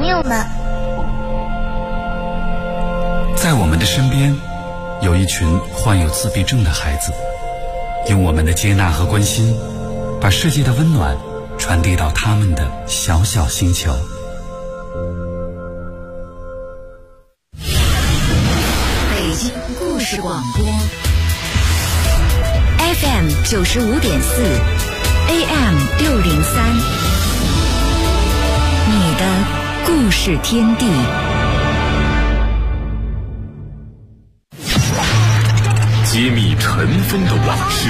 友们。 在我们的身边，有一群患有自闭症的孩子，用我们的接纳和关心，把世界的温暖传递到他们的小小星球。 北京故事广播 FM 95.4 AM 603，你的故事天地。 揭秘尘封的往事，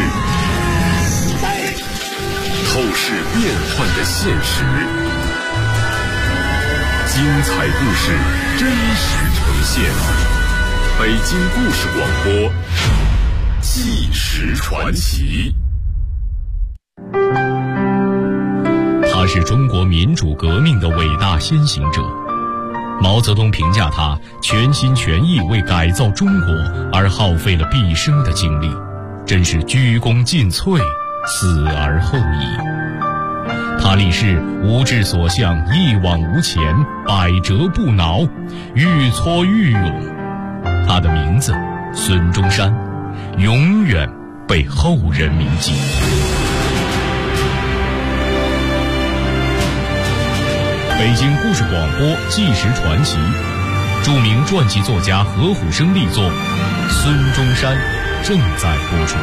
透视变幻的现实，精彩故事真实呈现。北京故事广播，纪实传奇。 他是中国民主革命的伟大先行者。毛泽东评价他全心全意为改造中国而耗费了毕生的精力，真是鞠躬尽瘁，死而后已。他立誓无志所向，一往无前，百折不挠，愈挫愈勇。他的名字孙中山，永远被后人铭记。北京故事广播纪实传奇，著名传记作家何虎生力作《孙中山》正在播出。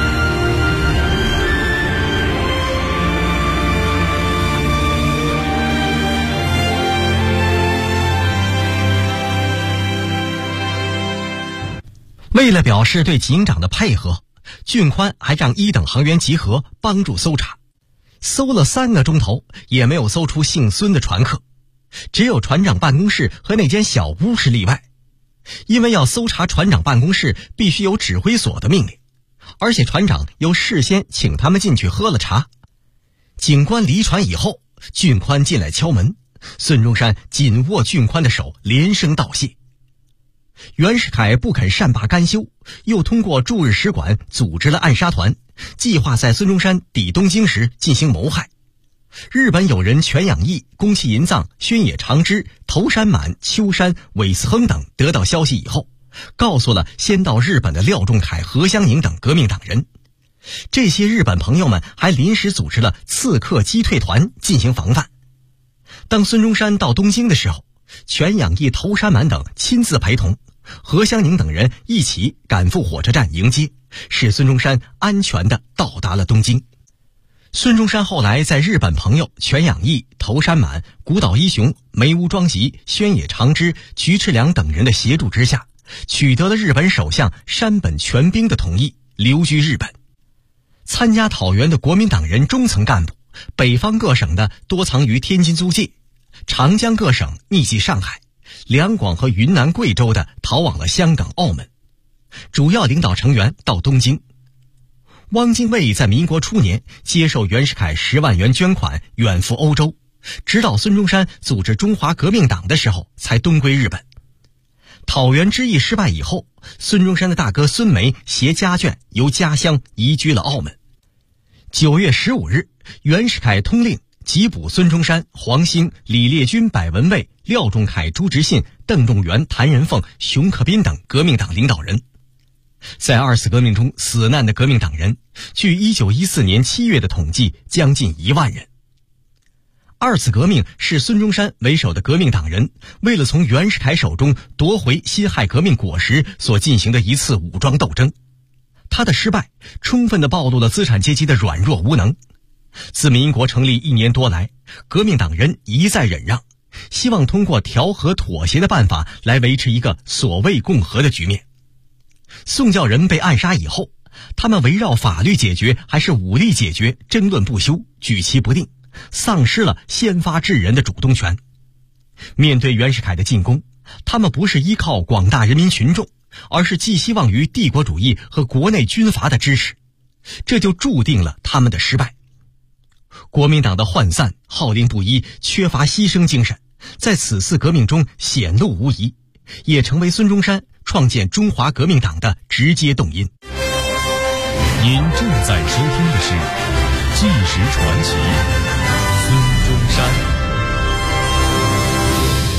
为了表示对警长的配合，俊宽还让一等航员集合帮助搜查。搜了3个钟头，也没有搜出姓孙的船客，只有船长办公室和那间小屋是例外。因为要搜查船长办公室，必须有指挥所的命令，而且船长又事先请他们进去喝了茶。警官离船以后，俊宽进来敲门，孙中山紧握俊宽的手，连声道谢。袁世凯不肯善罢甘休，又通过驻日使馆组织了暗杀团，计划在孙中山抵东京时进行谋害。日本友人全养义、宫崎银藏、宣野长之、头山满、秋山、韦斯亨等得到消息以后，告诉了先到日本的廖仲恺、何香凝等革命党人。这些日本朋友们还临时组织了刺客击退团进行防范。当孙中山到东京的时候，全养义、头山满等亲自陪同，何香凝等人一起赶赴火车站迎接，使孙中山安全地到达了东京。孙中山后来在日本朋友全养义、头山满、古岛一雄、梅屋庄吉、宣野长之、菊池良等人的协助之下，取得了日本首相山本全兵的同意，留居日本。参加讨袁的国民党人中层干部，北方各省的多藏于天津租界，长江各省匿迹上海，两广和云南贵州的逃往了香港澳门。主要领导成员到东京。汪精卫在民国初年接受袁世凯10万元捐款，远赴欧洲，直到孙中山组织中华革命党的时候才东归日本。讨袁之役失败以后，孙中山的大哥孙梅携家眷由家乡移居了澳门。9月15日，袁世凯通令缉捕孙中山、黄兴、李烈钧、柏文蔚、廖仲恺、朱执信、邓仲元、谭仁凤、熊克斌等革命党领导人。在2次革命中死难的革命党人，据1914年7月的统计，将近1万人。2次革命是孙中山为首的革命党人为了从袁世凯手中夺回辛亥革命果实所进行的一次武装斗争。他的失败充分地暴露了资产阶级的软弱无能。自民国成立1年多来，革命党人一再忍让，希望通过调和妥协的办法来维持一个所谓共和的局面。宋教仁被暗杀以后，他们围绕法律解决还是武力解决争论不休，举棋不定，丧失了先发制人的主动权。面对袁世凯的进攻，他们不是依靠广大人民群众，而是寄希望于帝国主义和国内军阀的支持，这就注定了他们的失败。国民党的涣散、号令不一、缺乏牺牲精神，在此次革命中显露无遗，也成为孙中山创建中华革命党的直接动因。 您正在收听的是《纪实传奇》孙中山。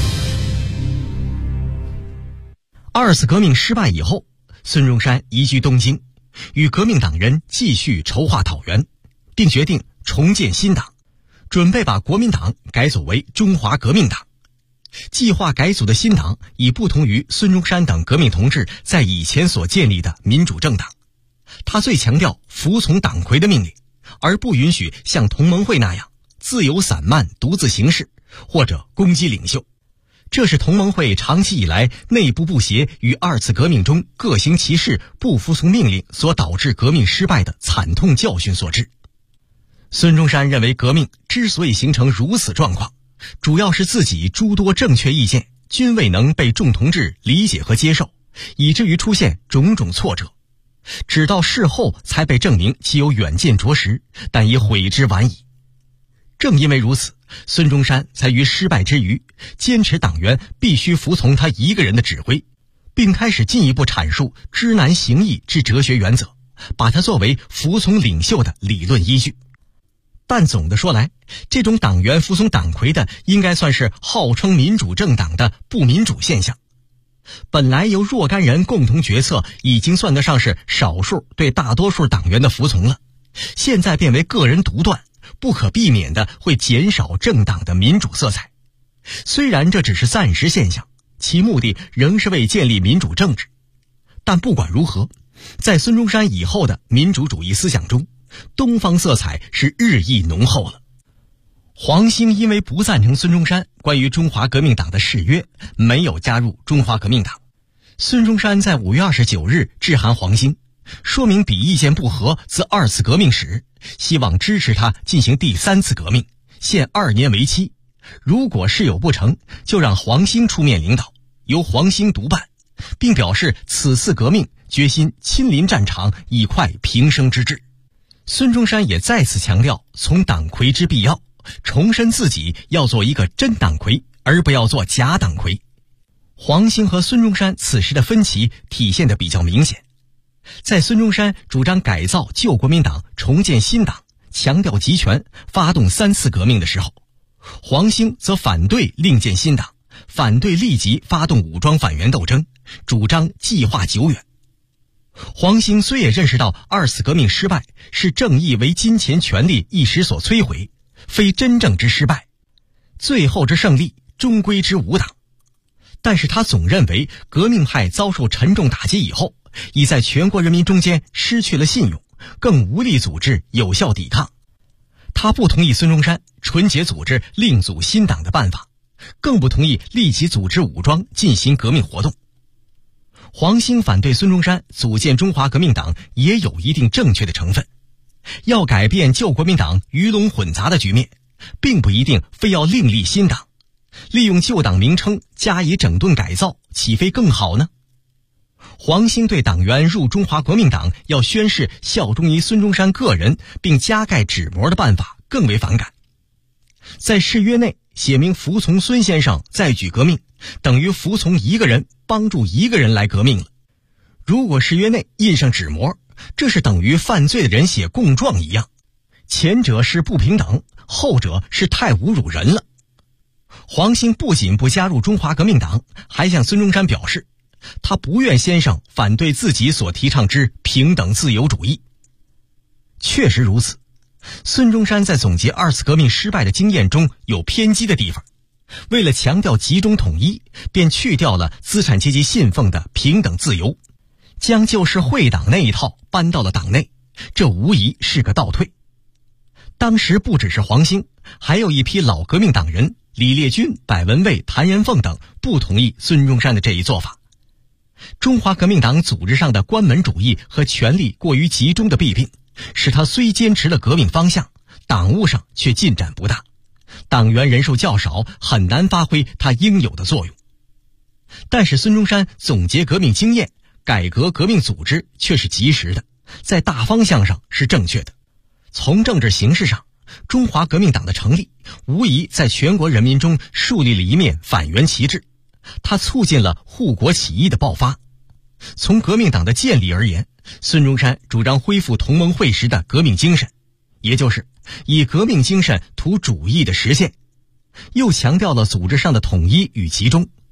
2次革命失败以后，孙中山移居东京，与革命党人继续筹划讨袁，并决定重建新党，准备把国民党改组为中华革命党。计划改组的新党已不同于孙中山等革命同志在以前所建立的民主政党，他最强调服从党魁的命令，而不允许像同盟会那样自由散漫独自行事或者攻击领袖。这是同盟会长期以来内部不协与2次革命中各行其事不服从命令所导致革命失败的惨痛教训所致。孙中山认为革命之所以形成如此状况，主要是自己诸多正确意见均未能被众同志理解和接受，以至于出现种种挫折，直到事后才被证明其有远见卓识，但已悔之晚矣。正因为如此，孙中山才于失败之余坚持党员必须服从他一个人的指挥，并开始进一步阐述知难行易之哲学原则，把它作为服从领袖的理论依据。但总的说来，这种党员服从党魁的应该算是号称民主政党的不民主现象。本来由若干人共同决策已经算得上是少数对大多数党员的服从了，现在变为个人独断，不可避免的会减少政党的民主色彩。虽然这只是暂时现象，其目的仍是为建立民主政治。但不管如何，在孙中山以后的民主主义思想中，东方色彩是日益浓厚了。黄兴因为不赞成孙中山关于中华革命党的誓约，没有加入中华革命党。孙中山在5月29日致函黄兴，说明彼意见不合自2次革命始，希望支持他进行第3次革命，限2年为期。如果事有不成，就让黄兴出面领导，由黄兴独办，并表示此次革命决心亲临战场，以快平生之志。孙中山也再次强调从党魁之必要，重申自己要做一个真党魁，而不要做假党魁。黄兴和孙中山此时的分歧体现得比较明显。在孙中山主张改造旧国民党，重建新党，强调集权，发动3次革命的时候，黄兴则反对另建新党，反对立即发动武装反袁斗争，主张计划久远。黄兴虽也认识到2次革命失败是正义为金钱权力一时所摧毁，非真正之失败，最后之胜利终归之无党，但是他总认为革命派遭受沉重打击以后，已在全国人民中间失去了信用，更无力组织有效抵抗。他不同意孙中山纯洁组织另组新党的办法，更不同意立即组织武装进行革命活动。黄兴反对孙中山组建中华革命党也有一定正确的成分，要改变旧国民党鱼龙混杂的局面，并不一定非要另立新党，利用旧党名称加以整顿改造，岂非更好呢？黄兴对党员入中华国民党要宣誓效忠于孙中山个人并加盖纸膜的办法更为反感。在誓约内写明服从孙先生再举革命，等于服从一个人，帮助一个人来革命了。如果誓约内印上纸膜，这是等于犯罪的人写供状一样，前者是不平等，后者是太侮辱人了。黄兴不仅不加入中华革命党，还向孙中山表示他不愿先生反对自己所提倡之平等自由主义。确实如此，孙中山在总结2次革命失败的经验中有偏激的地方，为了强调集中统一，便去掉了资产阶级信奉的平等自由，将旧式会党那一套搬到了党内，这无疑是个倒退。当时不只是黄兴，还有一批老革命党人李烈钧、柏文蔚、谭延凤等不同意孙中山的这一做法。中华革命党组织上的关门主义和权力过于集中的弊病，使他虽坚持了革命方向，党务上却进展不大，党员人数较少，很难发挥他应有的作用。但是孙中山总结革命经验，改革革命组织却是及时的，在大方向上是正确的。从政治形势上，中华革命党的成立无疑在全国人民中树立了一面反袁旗帜，它促进了护国起义的爆发。从革命党的建立而言，孙中山主张恢复同盟会时的革命精神，也就是以革命精神图主义的实现，又强调了组织上的统一与集中，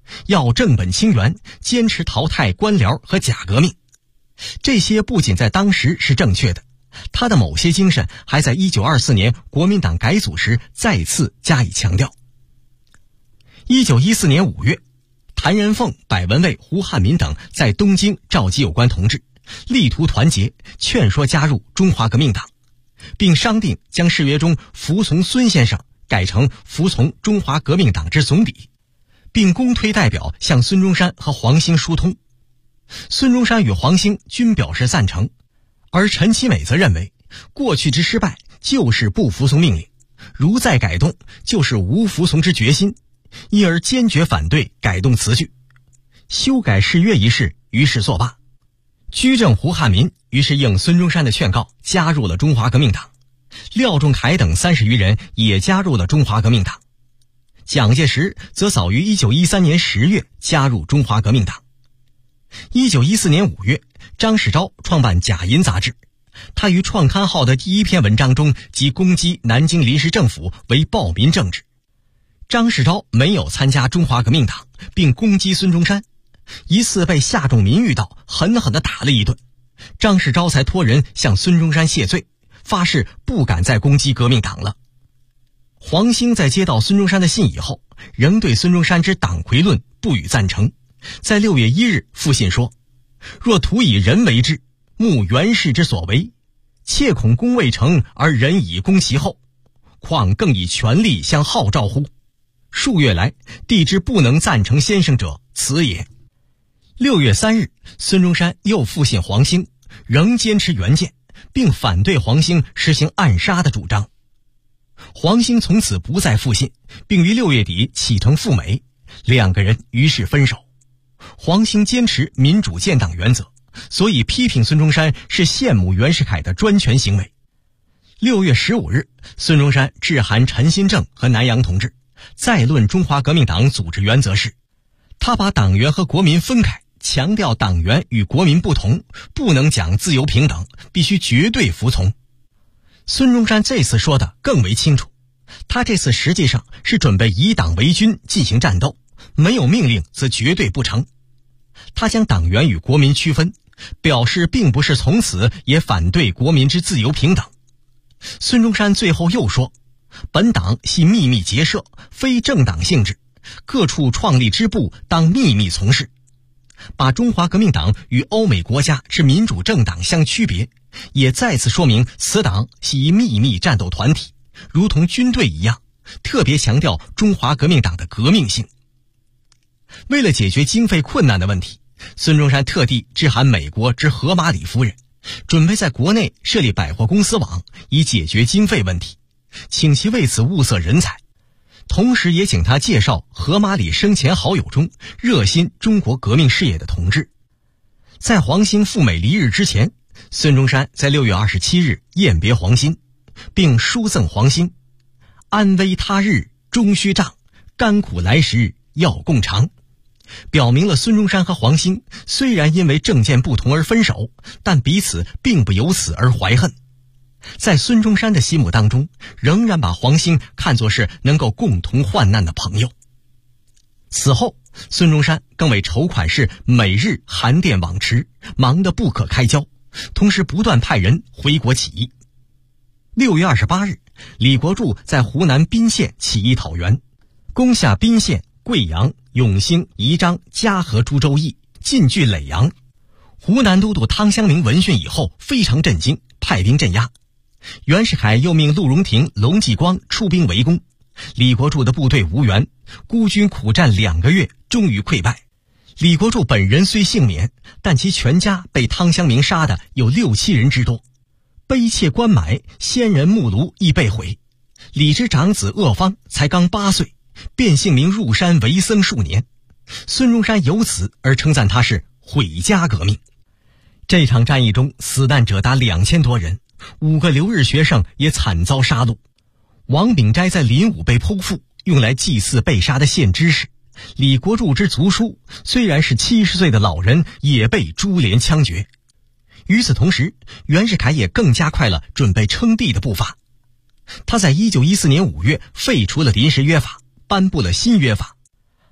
要正本清源，坚持淘汰官僚和假革命。这些不仅在当时是正确的，他的某些精神还在1924年国民党改组时再次加以强调。1914年5月，谭仁凤、柏文蔚、胡汉民等在东京召集有关同志，力图团结，劝说加入中华革命党，并商定将誓约中服从孙先生改成服从中华革命党之总理，并公推代表向孙中山和黄兴疏通。孙中山与黄兴均表示赞成，而陈其美则认为过去之失败就是不服从命令，如再改动就是无服从之决心，因而坚决反对改动词句。修改誓约一事于是作罢。居正胡汉民于是应孙中山的劝告加入了中华革命党，廖仲恺等30余人也加入了中华革命党。蒋介石则早于1913年10月加入中华革命党。1914年5月，张世钊创办《假银》杂志，他于创刊号的第一篇文章中即攻击南京临时政府为暴民政治。张世钊没有参加中华革命党，并攻击孙中山，一次被夏仲民遇到，狠狠地打了一顿，张世钊才托人向孙中山谢罪，发誓不敢再攻击革命党了。黄兴在接到孙中山的信以后，仍对孙中山之党魁论不予赞成，在6月1日复信说：若徒以人为治，慕袁氏之所为，切恐功未成而人以攻其后，况更以权力相号召乎？数月来，帝之不能赞成先生者，此也。6月3日，孙中山又复信黄兴，仍坚持原见，并反对黄兴实行暗杀的主张。黄兴从此不再复信，并于6月底启程赴美，两个人于是分手。黄兴坚持民主建党原则，所以批评孙中山是羡慕袁世凯的专权行为。6月15日，孙中山致函陈新正和南洋同志，再论中华革命党组织原则是，他把党员和国民分开，强调党员与国民不同，不能讲自由平等，必须绝对服从。孙中山这次说的更为清楚，他这次实际上是准备以党为军进行战斗，没有命令则绝对不成。他将党员与国民区分，表示并不是从此也反对国民之自由平等。孙中山最后又说，本党系秘密结社，非政党性质，各处创立支部当秘密从事，把中华革命党与欧美国家之民主政党相区别，也再次说明此党系一秘密战斗团体，如同军队一样，特别强调中华革命党的革命性。为了解决经费困难的问题，孙中山特地致函美国之荷马里夫人，准备在国内设立百货公司网，以解决经费问题，请其为此物色人才，同时也请他介绍荷马里生前好友中热心中国革命事业的同志。在黄兴赴美离日之前，孙中山在6月27日雁别黄兴，并书赠黄兴：安危他日终须仗，甘苦来时要共尝，表明了孙中山和黄兴虽然因为政见不同而分手，但彼此并不由此而怀恨。在孙中山的心目当中，仍然把黄兴看作是能够共同患难的朋友。此后，孙中山更为筹款事每日函电往迟，忙得不可开交，同时不断派人回国起义。6月28日，李国柱在湖南彬县起义讨袁，攻下彬县、贵阳、永兴、宜章、嘉禾诸州邑，进据耒阳。湖南都督汤湘明闻讯以后非常震惊，派兵镇压。袁世凯又命陆荣廷、龙继光出兵围攻，李国柱的部队无援，孤军苦战2个月，终于溃败。李国柱本人虽幸免，但其全家被汤湘明杀的有6、7人之多，碑切棺埋，先人墓庐亦被毁。李之长子鄂方才刚8岁，便姓名入山为僧数年。孙中山由此而称赞他是毁家革命。这场战役中死难者达2000多人，5个留日学生也惨遭杀戮。王秉斋在临武被剖腹，用来祭祀被杀的县知识。李国柱之族叔虽然是70岁的老人，也被株连枪决。与此同时，袁世凯也更加快了准备称帝的步伐。他在1914年5月废除了临时约法，颁布了新约法，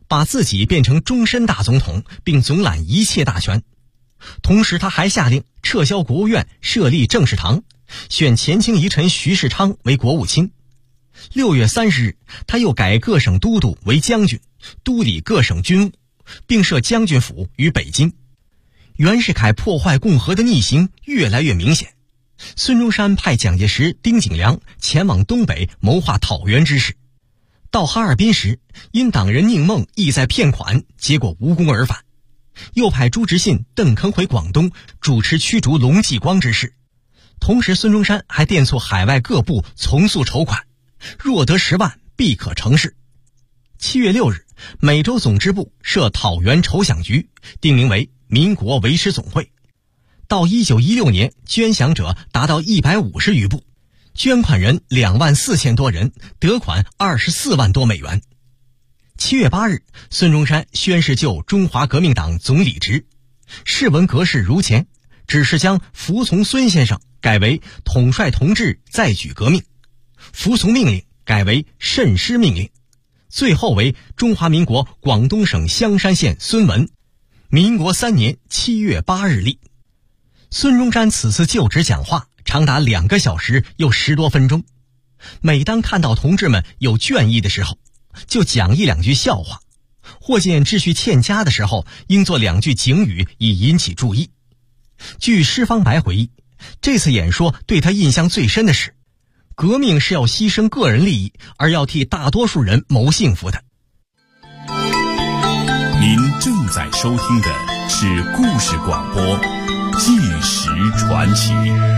把自己变成终身大总统，并总揽一切大权。同时他还下令撤销国务院，设立政事堂，选前清遗臣徐世昌为国务卿。6月30日，他又改各省都督为将军，督理各省军务，并设将军府于北京。袁世凯破坏共和的逆行越来越明显。孙中山派蒋介石、丁景良前往东北谋划讨袁之事。到哈尔滨时，因党人宁梦意在骗款，结果无功而返。又派朱执信、邓铿回广东主持驱逐龙继光之事。同时孙中山还电促海外各部从速筹款，若得10万必可成事。7月6日，美洲总支部设讨袁筹饷局，定名为民国维持总会。到1916年，捐饷者达到150余部，捐款人24000多人，得款24万多美元。7月8日，孙中山宣誓就中华革命党总理职，誓文格式如前，只是将服从孙先生改为统帅同志再举革命，服从命令改为慎施命令，最后为中华民国广东省香山县孙文，民国3年7月8日立。孙中山此次就职讲话长达2个小时又10多分钟，每当看到同志们有倦意的时候，就讲1-2句笑话，或见秩序欠佳的时候，应做2句警语以引起注意。据施方白回忆，这次演说对他印象最深的是，革命是要牺牲个人利益，而要替大多数人谋幸福的。 您正在收听的是故事广播《纪实传奇》。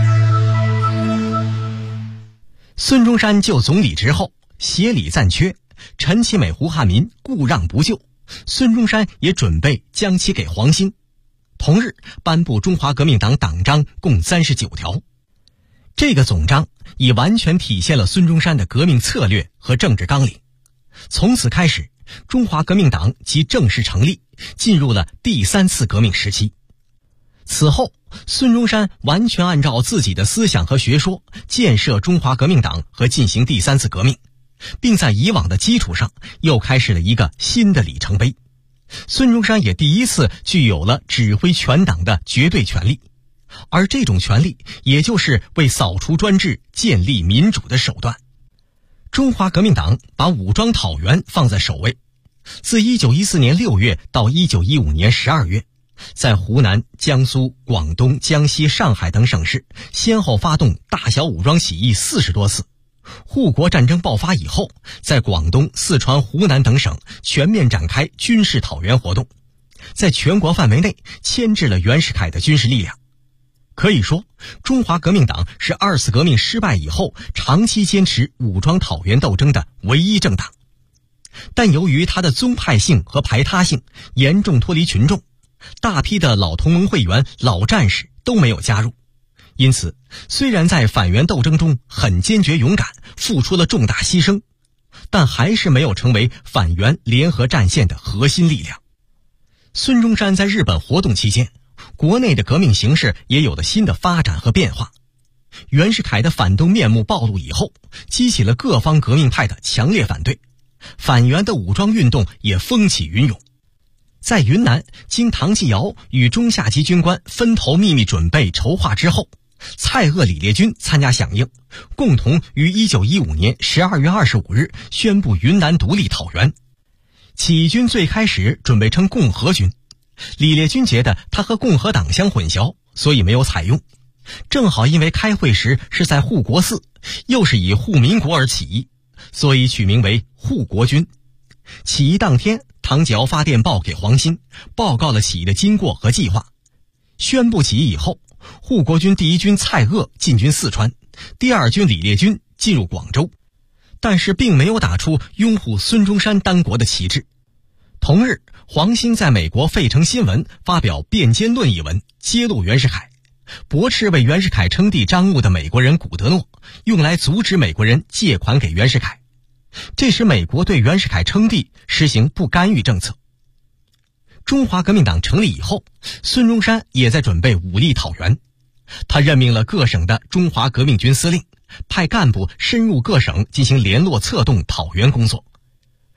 孙中山就总理职后，协理暂缺，陈其美、胡汉民故让不就，孙中山也准备将其给黄兴。同日颁布中华革命党党章共39条。这个总章已完全体现了孙中山的革命策略和政治纲领。从此开始，中华革命党即正式成立，进入了第3次革命时期。此后，孙中山完全按照自己的思想和学说建设中华革命党和进行第3次革命，并在以往的基础上又开始了一个新的里程碑。孙中山也第一次具有了指挥全党的绝对权力，而这种权力也就是为扫除专制、建立民主的手段。中华革命党把武装讨袁放在首位。自1914年6月到1915年12月，在湖南、江苏、广东、江西、上海等省市先后发动大小武装起义40多次。护国战争爆发以后，在广东、四川、湖南等省全面展开军事讨袁活动，在全国范围内牵制了袁世凯的军事力量。可以说，中华革命党是2次革命失败以后长期坚持武装讨袁斗争的唯一政党。但由于它的宗派性和排他性严重脱离群众，大批的老同盟会员、老战士都没有加入。因此，虽然在反袁斗争中很坚决勇敢，付出了重大牺牲，但还是没有成为反袁联合战线的核心力量。孙中山在日本活动期间，国内的革命形势也有了新的发展和变化。袁世凯的反动面目暴露以后，激起了各方革命派的强烈反对，反袁的武装运动也风起云涌。在云南经唐继尧与中下级军官分头秘密准备筹划之后，蔡锷、李烈钧参加响应，共同于1915年12月25日宣布云南独立讨袁。起义军最开始准备称共和军，李烈钧觉得他和共和党相混淆，所以没有采用。正好因为开会时是在护国寺，又是以护民国而起义，所以取名为护国军。起义当天，唐继尧发电报给黄兴，报告了起义的经过和计划。宣布起义以后，护国军第1军蔡锷进军四川，第2军李烈钧进入广州，但是并没有打出拥护孙中山当国的旗帜。同日，黄兴在美国费城新闻发表《辩奸论》一文，揭露袁世凯，驳斥为袁世凯称帝张务的美国人古德诺，用来阻止美国人借款给袁世凯。这使美国对袁世凯称帝实行不干预政策。中华革命党成立以后，孙中山也在准备武力讨袁。他任命了各省的中华革命军司令，派干部深入各省进行联络策动讨袁工作。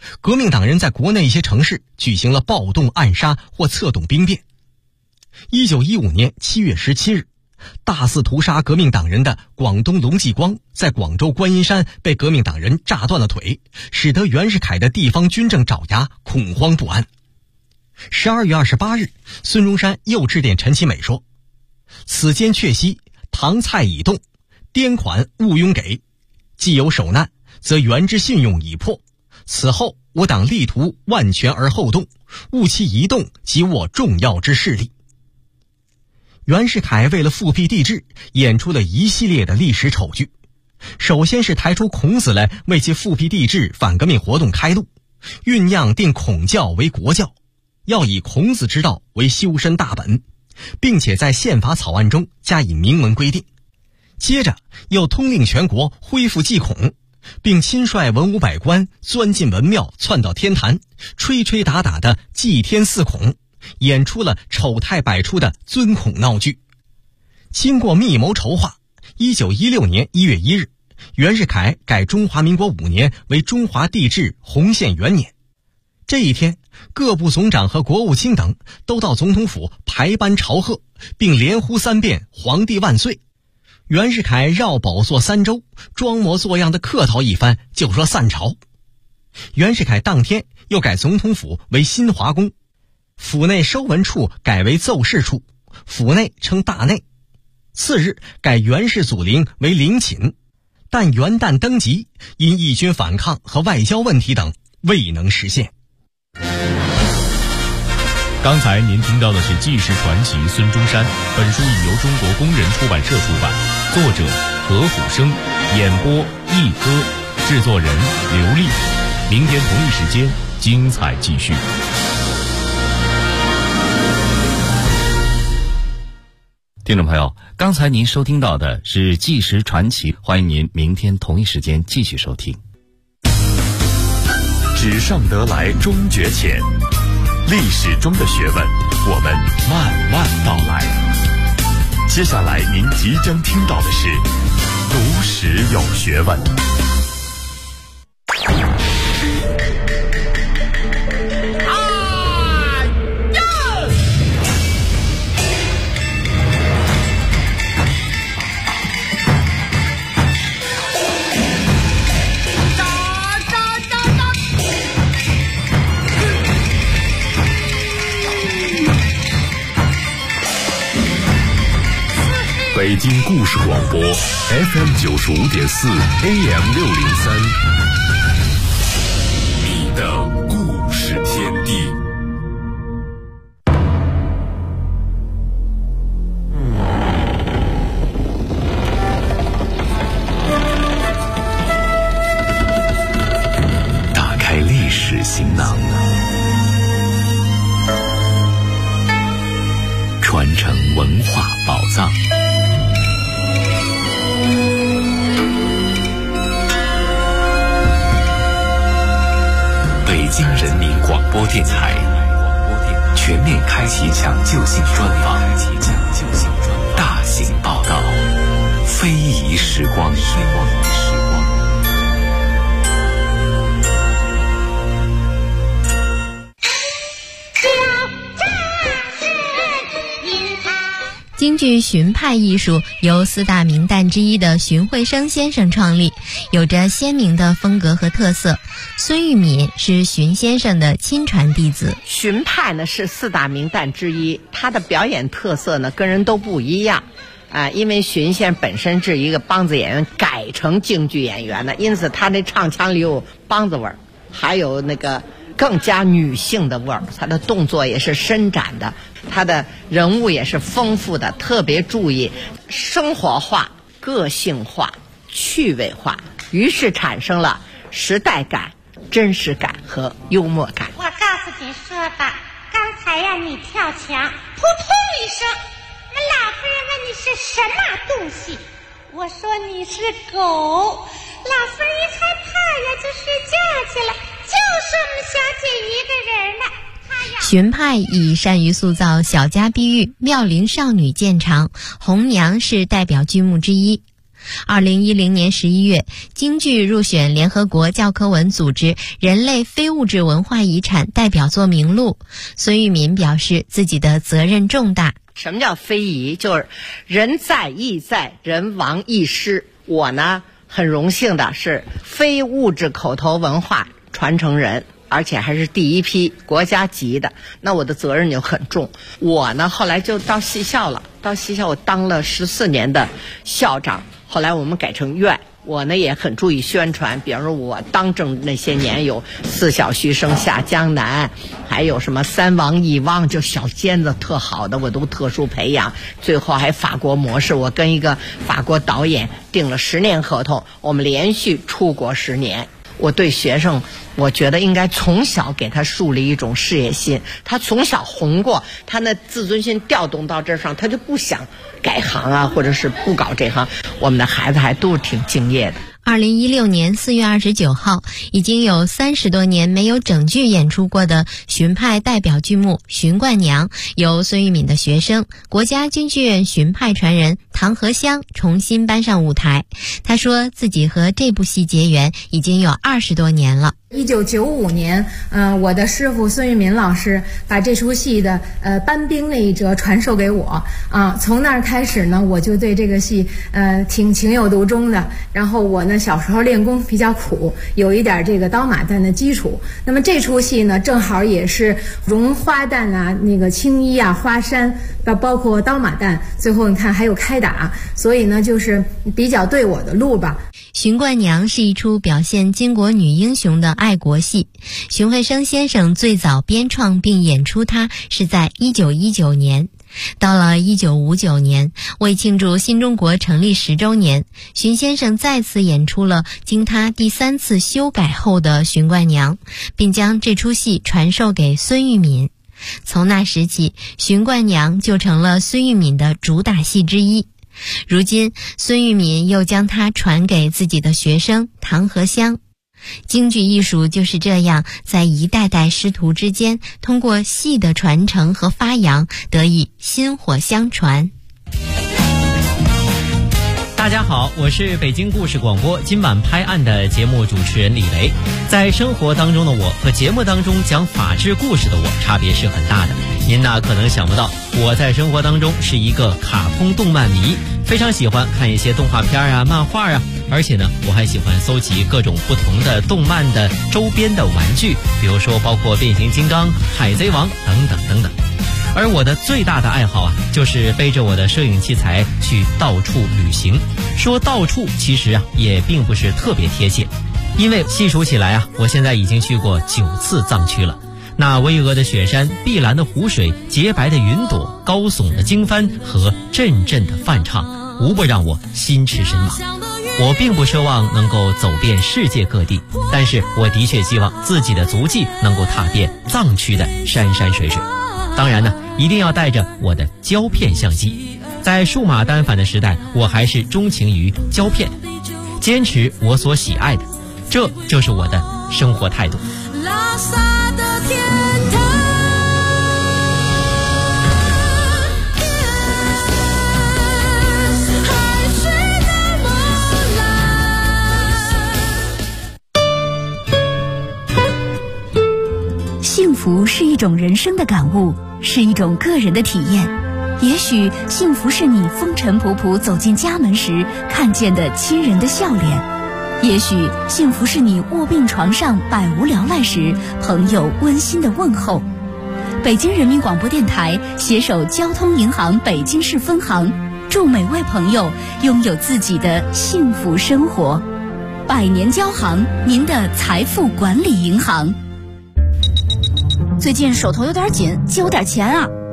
革命党人在国内一些城市举行了暴动、暗杀或策动兵变。1915年7月17日，大肆屠杀革命党人的广东龙继光在广州观音山被革命党人炸断了腿，使得袁世凯的地方军政爪牙恐慌不安。12月28日，孙中山又致电陈其美说：此间确悉唐蔡已动，颠款勿庸给，既有守难，则袁之信用已破，此后我党力图万全而后动，务其一动即握重要之势力。袁世凯为了复辟帝制，演出了一系列的历史丑剧。首先是抬出孔子来为其复辟帝制反革命活动开路，酝酿定孔教为国教，要以孔子之道为修身大本，并且在宪法草案中加以明文规定。接着又通令全国恢复祭孔，并亲率文武百官钻进文庙，窜到天坛，吹吹打打的祭天祀孔，演出了丑态百出的尊孔闹剧。经过密谋筹划，1916年1月1日，袁世凯改中华民国5年为中华帝制洪宪元年。这一天，各部总长和国务卿等都到总统府排班朝贺，并连呼3遍皇帝万岁。袁世凯绕宝座3周，装模作样的客套一番，就说散朝。袁世凯当天又改总统府为新华宫，府内收文处改为奏事处，府内称大内。次日改袁氏祖陵为陵寝，但元旦登基因义军反抗和外交问题等未能实现。 刚才您听到的是纪实传奇孙中山，本书已由中国工人出版社出版，作者何虎生，演播一哥，制作人刘丽。明天同一时间精彩继续。 听众朋友，刚才您收听到的是纪实传奇，欢迎您明天同一时间继续收听。 纸上得来终觉浅，历史中的学问，我们慢慢道来。接下来您即将听到的是读史有学问。北京故事广播 FM95.4 AM603，你的故事天地。打开历史行囊，传承文化宝藏。北京人民广播电台全面开启抢救性专访，大型报道，非遗时光。 京剧荀派艺术由4大名旦之一的荀慧生先生创立，有着鲜明的风格和特色。孙玉敏是荀先生的亲传弟子。 荀派呢是4大名旦之一，他的表演特色呢跟人都不一样因为荀先生本身是一个梆子演员改成京剧演员的，因此他那唱腔里有梆子味儿，还有那个更加女性的味儿，他的动作也是伸展的，他的人物也是丰富的，特别注意生活化、个性化、趣味化，于是产生了时代感、真实感和幽默感。 我告诉你说吧，刚才呀你跳墙，扑通一声，那老夫人问你是什么东西，我说你是狗，老夫人一害怕呀就睡觉去了，就剩我们小姐一个人了。 荀派以善于塑造小家碧玉、妙龄少女见长，红娘是代表剧目之一。 2010年11月，京剧入选联合国教科文组织人类非物质文化遗产代表作名录。孙玉敏表示自己的责任重大。 什么叫非遗？就是人在亦在，人亡亦失。我呢，很荣幸的是非物质口头文化传承人，而且还是第一批国家级的，那我的责任就很重。我呢后来就到戏校了，到戏校我当了14年的校长，后来我们改成院。我呢也很注意宣传，比方说我当政那些年有4小须生下江南，还有什么3王1汪，就小尖子特好的我都特殊培养，最后还法国模式，我跟一个法国导演订了10年合同，我们连续出国10年。我对学生，我觉得应该从小给他树立一种事业心，他从小红过，他那自尊心调动到这上，他就不想改行啊，或者是不搞这行。我们的孩子还都是挺敬业的。 2016年4月29号，已经有30多年没有整剧演出过的荀派代表剧目《荀冠娘》，由孙玉敏的学生、国家京剧院荀派传人唐和香重新搬上舞台。他说自己和这部戏结缘已经有20多年了。 1995年，我的师傅孙玉敏老师把这出戏的搬兵那一折传授给我啊，从那儿开始呢，我就对这个戏挺情有独钟的。然后我呢小时候练功比较苦，有一点这个刀马旦的基础。那么这出戏呢，正好也是绒花旦啊、那个青衣啊、花衫，包括刀马旦，最后你看还有开打，所以呢就是比较对我的路吧。 荀冠娘是一出表现巾帼女英雄的爱国戏，荀慧生先生最早编创并演出它是在1919年。到了1959年，为庆祝新中国成立10周年，荀先生再次演出了经他第3次修改后的荀冠娘，并将这出戏传授给孙玉敏。从那时起，荀冠娘就成了孙玉敏的主打戏之一。如今孙玉敏又将它传给自己的学生唐和香。京剧艺术就是这样在一代代师徒之间，通过戏的传承和发扬，得以薪火相传。 大家好，我是北京故事广播今晚拍案的节目主持人李雷。在生活当中的我和节目当中讲法治故事的我差别是很大的。您呢可能想不到，我在生活当中是一个卡通动漫迷，非常喜欢看一些动画片啊、漫画啊，而且呢我还喜欢搜集各种不同的动漫的周边的玩具，比如说包括变形金刚、海贼王等等等等。而我的最大的爱好啊，就是背着我的摄影器材去到处旅行。说到处其实啊也并不是特别贴切，因为细数起来啊，我现在已经去过9次藏区了。那巍峨的雪山、碧蓝的湖水、洁白的云朵、高耸的经幡和阵阵的梵唱，无不让我心驰神往。我并不奢望能够走遍世界各地，但是我的确希望自己的足迹能够踏遍藏区的山山水水。当然呢，一定要带着我的胶片相机。在数码单反的时代，我还是钟情于胶片，坚持我所喜爱的，这就是我的生活态度。拉萨的天堂，海水那么蓝。幸福是一种人生的感悟，是一种个人的体验。也许幸福是你风尘仆仆走进家门时看见的亲人的笑脸，也许幸福是你卧病床上百无聊赖时朋友温馨的问候。北京人民广播电台携手交通银行北京市分行，祝每位朋友拥有自己的幸福生活。百年交行，您的财富管理银行。最近手头有点紧，借我点钱啊。